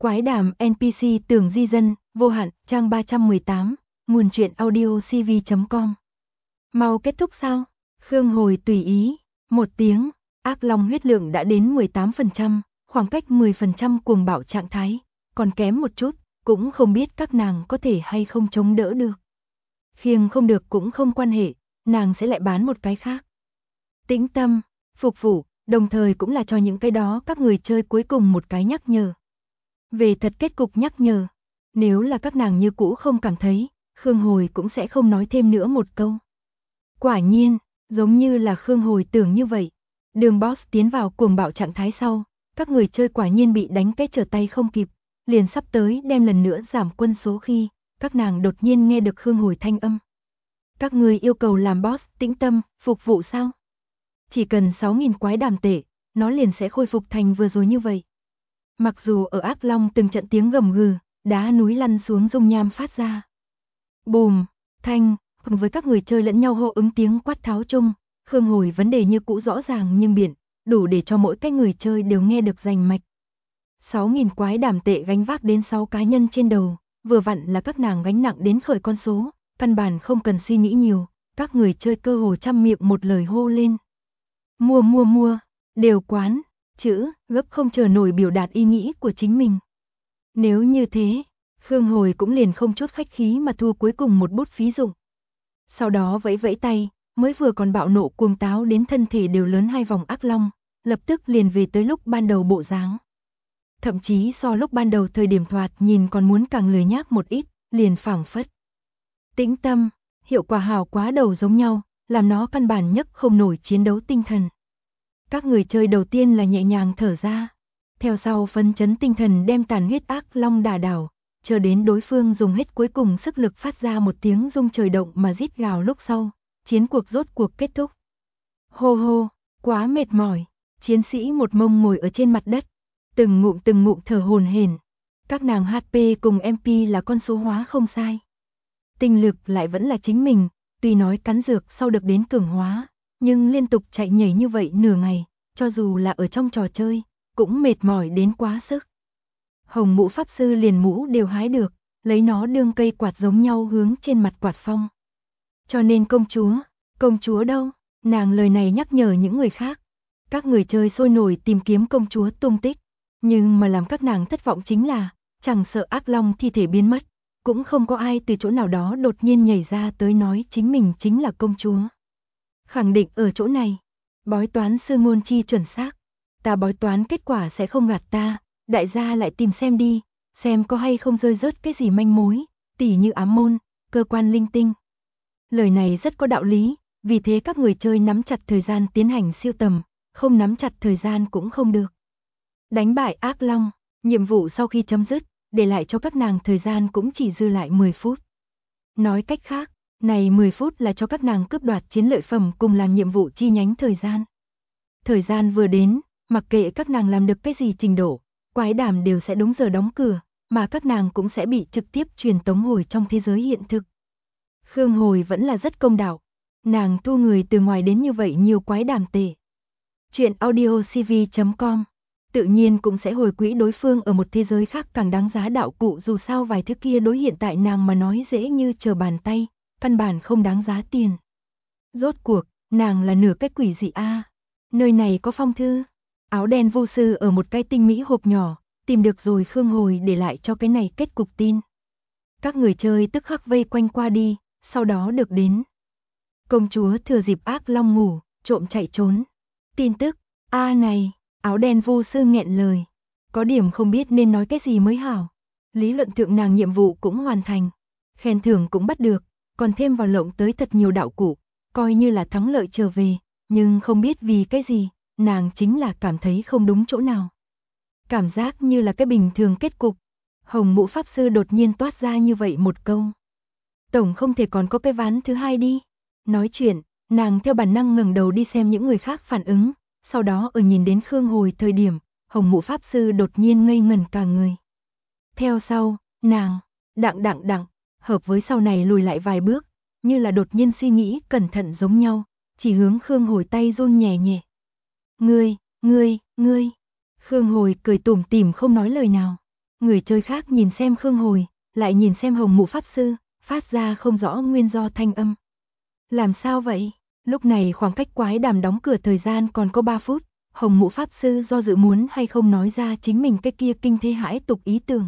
Quái đàm NPC tưởng di dân, vô hạn, trang 318, nguồn truyện audio cv.com. Mau kết thúc sao? Khương Hồi tùy ý, 1 tiếng, ác long huyết lượng đã đến 18%, khoảng cách 10% cuồng bạo trạng thái, còn kém một chút, cũng không biết các nàng có thể hay không chống đỡ được. Khiêng không được cũng không quan hệ, nàng sẽ lại bán một cái khác. Tĩnh tâm, phục vụ, đồng thời cũng là cho những cái đó các người chơi cuối cùng một cái nhắc nhở. Về thật kết cục nhắc nhở, nếu là các nàng như cũ không cảm thấy, Khương Hồi cũng sẽ không nói thêm nữa một câu. Quả nhiên, giống như là Khương Hồi tưởng như vậy, đường boss tiến vào cuồng bạo trạng thái sau, các người chơi quả nhiên bị đánh cái trở tay không kịp, liền sắp tới đem lần nữa giảm quân số khi, các nàng đột nhiên nghe được Khương Hồi thanh âm. Các người yêu cầu làm boss tĩnh tâm, phục vụ sao? Chỉ cần 6.000 quái đàm tệ, nó liền sẽ khôi phục thành vừa rồi như vậy. Mặc dù ở ác long từng trận tiếng gầm gừ, đá núi lăn xuống dung nham phát ra. Bùm, thanh, cùng với các người chơi lẫn nhau hô ứng tiếng quát tháo chung, Khương Hồi vấn đề như cũ rõ ràng nhưng biển, đủ để cho mỗi cái người chơi đều nghe được rành mạch. 6.000 quái đàm tệ gánh vác đến 6 cá nhân trên đầu, vừa vặn là các nàng gánh nặng đến khởi con số, căn bản không cần suy nghĩ nhiều, các người chơi cơ hồ trăm miệng một lời hô lên. Mua, đều quán, chữ, gấp không chờ nổi biểu đạt ý nghĩ của chính mình. Nếu như thế, Khương Hồi cũng liền không chút khách khí mà thu cuối cùng một bút phí dụng. Sau đó vẫy vẫy tay, mới vừa còn bạo nộ cuồng táo đến thân thể đều lớn 2 vòng ác long, lập tức liền về tới lúc ban đầu bộ dáng. Thậm chí so lúc ban đầu thời điểm thoạt nhìn còn muốn càng lười nhác một ít, liền phảng phất. Tĩnh tâm, hiệu quả hào quá đầu giống nhau, làm nó căn bản nhất không nổi chiến đấu tinh thần. Các người chơi đầu tiên là nhẹ nhàng thở ra, theo sau phấn chấn tinh thần đem tàn huyết ác long đả đảo, chờ đến đối phương dùng hết cuối cùng sức lực phát ra một tiếng rung trời động mà rít gào lúc sau, chiến cuộc rốt cuộc kết thúc. Hô hô, quá mệt mỏi, chiến sĩ một mông ngồi ở trên mặt đất, từng ngụm thở hổn hển. Các nàng HP cùng MP là con số hóa không sai. Tinh lực lại vẫn là chính mình, tuy nói cắn dược sau được đến cường hóa, nhưng liên tục chạy nhảy như vậy nửa ngày, cho dù là ở trong trò chơi, cũng mệt mỏi đến quá sức. Hồng mũ pháp sư liền mũ đều hái được, lấy nó đương cây quạt giống nhau hướng trên mặt quạt phong. Cho nên công chúa đâu? Nàng lời này nhắc nhở những người khác. Các người chơi sôi nổi tìm kiếm công chúa tung tích, nhưng mà làm các nàng thất vọng chính là, chẳng sợ ác long thi thể biến mất, cũng không có ai từ chỗ nào đó đột nhiên nhảy ra tới nói chính mình chính là công chúa. Khẳng định ở chỗ này, bói toán sư ngôn chi chuẩn xác, ta bói toán kết quả sẽ không gạt ta, đại gia lại tìm xem đi, xem có hay không rơi rớt cái gì manh mối, tỉ như ám môn, cơ quan linh tinh. Lời này rất có đạo lý, vì thế các người chơi nắm chặt thời gian tiến hành siêu tầm, không nắm chặt thời gian cũng không được. Đánh bại ác long, nhiệm vụ sau khi chấm dứt, để lại cho các nàng thời gian cũng chỉ dư lại 10 phút. Nói cách khác, này 10 phút là cho các nàng cướp đoạt chiến lợi phẩm cùng làm nhiệm vụ chi nhánh thời gian. Thời gian vừa đến, mặc kệ các nàng làm được cái gì trình độ, quái đàm đều sẽ đúng giờ đóng cửa, mà các nàng cũng sẽ bị trực tiếp truyền tống hồi trong thế giới hiện thực. Khương Hồi vẫn là rất công đạo, nàng thu người từ ngoài đến như vậy nhiều quái đàm tệ. Chuyện audio cv.com tự nhiên cũng sẽ hồi quỹ đối phương ở một thế giới khác càng đáng giá đạo cụ, dù sao vài thứ kia đối hiện tại nàng mà nói dễ như trở bàn tay, căn bản không đáng giá tiền. Rốt cuộc, nàng là nửa cái quỷ gì a? Nơi này có phong thư. Áo đen vô sư ở một cái tinh mỹ hộp nhỏ, tìm được rồi Khương Hồi để lại cho cái này kết cục tin. Các người chơi tức khắc vây quanh qua đi, sau đó được đến. Công chúa thừa dịp ác long ngủ, trộm chạy trốn. Tin tức, này, áo đen vô sư nghẹn lời. Có điểm không biết nên nói cái gì mới hảo. Lý luận thượng nàng nhiệm vụ cũng hoàn thành. Khen thưởng cũng bắt được, còn thêm vào lộng tới thật nhiều đạo cụ, coi như là thắng lợi trở về. Nhưng không biết vì cái gì, nàng chính là cảm thấy không đúng chỗ nào. Cảm giác như là cái bình thường kết cục. Hồng mũ pháp sư đột nhiên toát ra như vậy một câu. Tổng không thể còn có cái ván thứ hai đi. Nói chuyện, nàng theo bản năng ngẩng đầu đi xem những người khác phản ứng. Sau đó ở nhìn đến Khương Hồi thời điểm, hồng mũ pháp sư đột nhiên ngây ngẩn cả người. Theo sau, nàng, đặng, hợp với sau này lùi lại vài bước, như là đột nhiên suy nghĩ cẩn thận giống nhau, chỉ hướng Khương Hồi tay run nhẹ nhẹ. Ngươi. Khương Hồi cười tủm tỉm không nói lời nào. Người chơi khác nhìn xem Khương Hồi, lại nhìn xem Hồng Mụ Pháp Sư, phát ra không rõ nguyên do thanh âm. Làm sao vậy? Lúc này khoảng cách quái đàm đóng cửa thời gian còn có 3 phút, Hồng Mụ Pháp Sư do dự muốn hay không nói ra chính mình cái kia kinh thế hãi tục ý tưởng.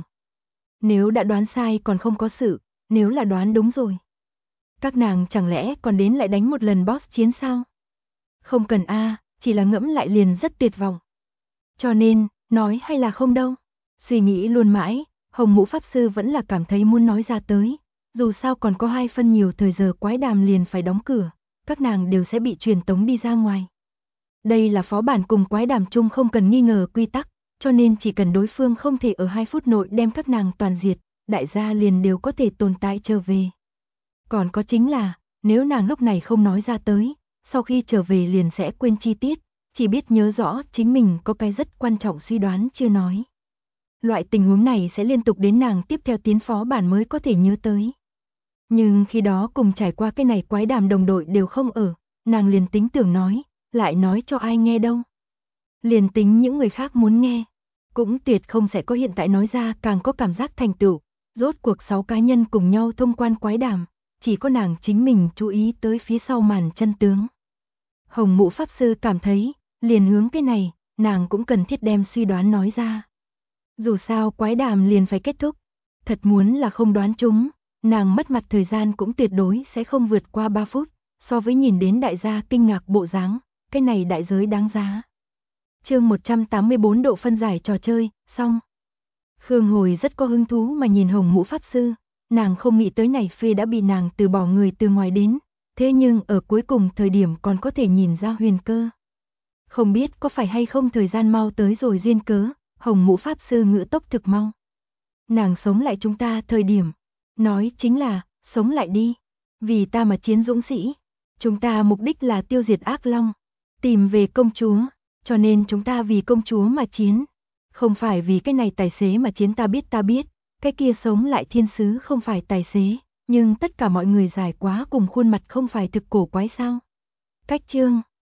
Nếu đã đoán sai còn không có sự, nếu là đoán đúng rồi. Các nàng chẳng lẽ còn đến lại đánh một lần boss chiến sao? Không cần chỉ là ngẫm lại liền rất tuyệt vọng. Cho nên, nói hay là không đâu. Suy nghĩ luôn mãi, Hồng Mũ Pháp Sư vẫn là cảm thấy muốn nói ra tới. Dù sao còn có 2 phân nhiều thời giờ quái đàm liền phải đóng cửa, các nàng đều sẽ bị truyền tống đi ra ngoài. Đây là phó bản cùng quái đàm chung không cần nghi ngờ quy tắc, cho nên chỉ cần đối phương không thể ở 2 phút nội đem các nàng toàn diệt, đại gia liền đều có thể tồn tại trở về. Còn có chính là, nếu nàng lúc này không nói ra tới, sau khi trở về liền sẽ quên chi tiết, chỉ biết nhớ rõ chính mình có cái rất quan trọng suy đoán chưa nói. Loại tình huống này sẽ liên tục đến nàng tiếp theo tiến phó bản mới có thể nhớ tới. Nhưng khi đó cùng trải qua cái này quái đàm đồng đội đều không ở, nàng liền tính tưởng nói, lại nói cho ai nghe đâu. Liền tính những người khác muốn nghe, cũng tuyệt không sẽ có hiện tại nói ra càng có cảm giác thành tựu. Rốt cuộc 6 cá nhân cùng nhau thông quan quái đàm, chỉ có nàng chính mình chú ý tới phía sau màn chân tướng. Hồng Mụ Pháp Sư cảm thấy, liền hướng cái này, nàng cũng cần thiết đem suy đoán nói ra. Dù sao quái đàm liền phải kết thúc, thật muốn là không đoán chúng, nàng mất mặt thời gian cũng tuyệt đối sẽ không vượt qua 3 phút, so với nhìn đến đại gia kinh ngạc bộ dáng, cái này đại giới đáng giá. Chương 184 độ phân giải trò chơi, xong. Khương Hồi rất có hứng thú mà nhìn Hồng Mũ Pháp Sư, nàng không nghĩ tới này phê đã bị nàng từ bỏ người từ ngoài đến, thế nhưng ở cuối cùng thời điểm còn có thể nhìn ra huyền cơ. Không biết có phải hay không thời gian mau tới rồi duyên cớ, Hồng Mũ Pháp Sư ngữ tốc thực mau. Nàng sống lại chúng ta thời điểm, nói chính là, sống lại đi, vì ta mà chiến dũng sĩ, chúng ta mục đích là tiêu diệt ác long, tìm về công chúa, cho nên chúng ta vì công chúa mà chiến, không phải vì cái này tài xế mà chiến ta biết, cái kia sống lại thiên sứ không phải tài xế, nhưng tất cả mọi người dài quá cùng khuôn mặt không phải thực cổ quái sao. Cách chương